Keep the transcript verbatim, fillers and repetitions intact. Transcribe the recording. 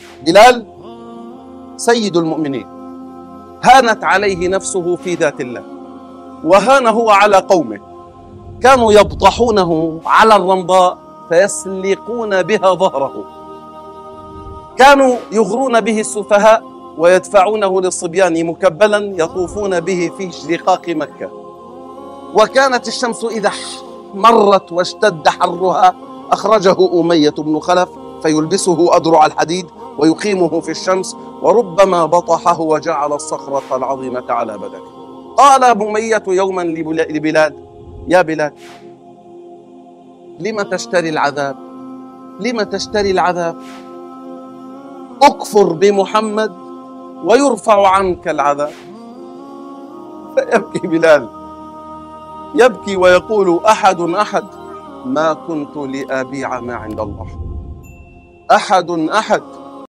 بلال سيد المؤمنين، هانت عليه نفسه في ذات الله، وهان هو على قومه، كانوا يبطحونه على الرمضاء فيسلقون بها ظهره، كانوا يغرون به السفهاء ويدفعونه للصبيان مكبلا يطوفون به في شقاق مكة. وكانت الشمس إذا مرت واشتد حرها أخرجه أمية بن خلف فيلبسه أدرع الحديد ويقيمه في الشمس، وربما بطحه وجعل الصخرة العظيمة على بدنه. قال أمية يوما لبلال: يا بلال، لم تشتري العذاب؟ لم تشتري العذاب؟ اكفر بمحمد ويرفع عنك العذاب. فيبكي بلال، يبكي ويقول: أحد أحد ما كنت لأبيع ما عند الله، أحد أحد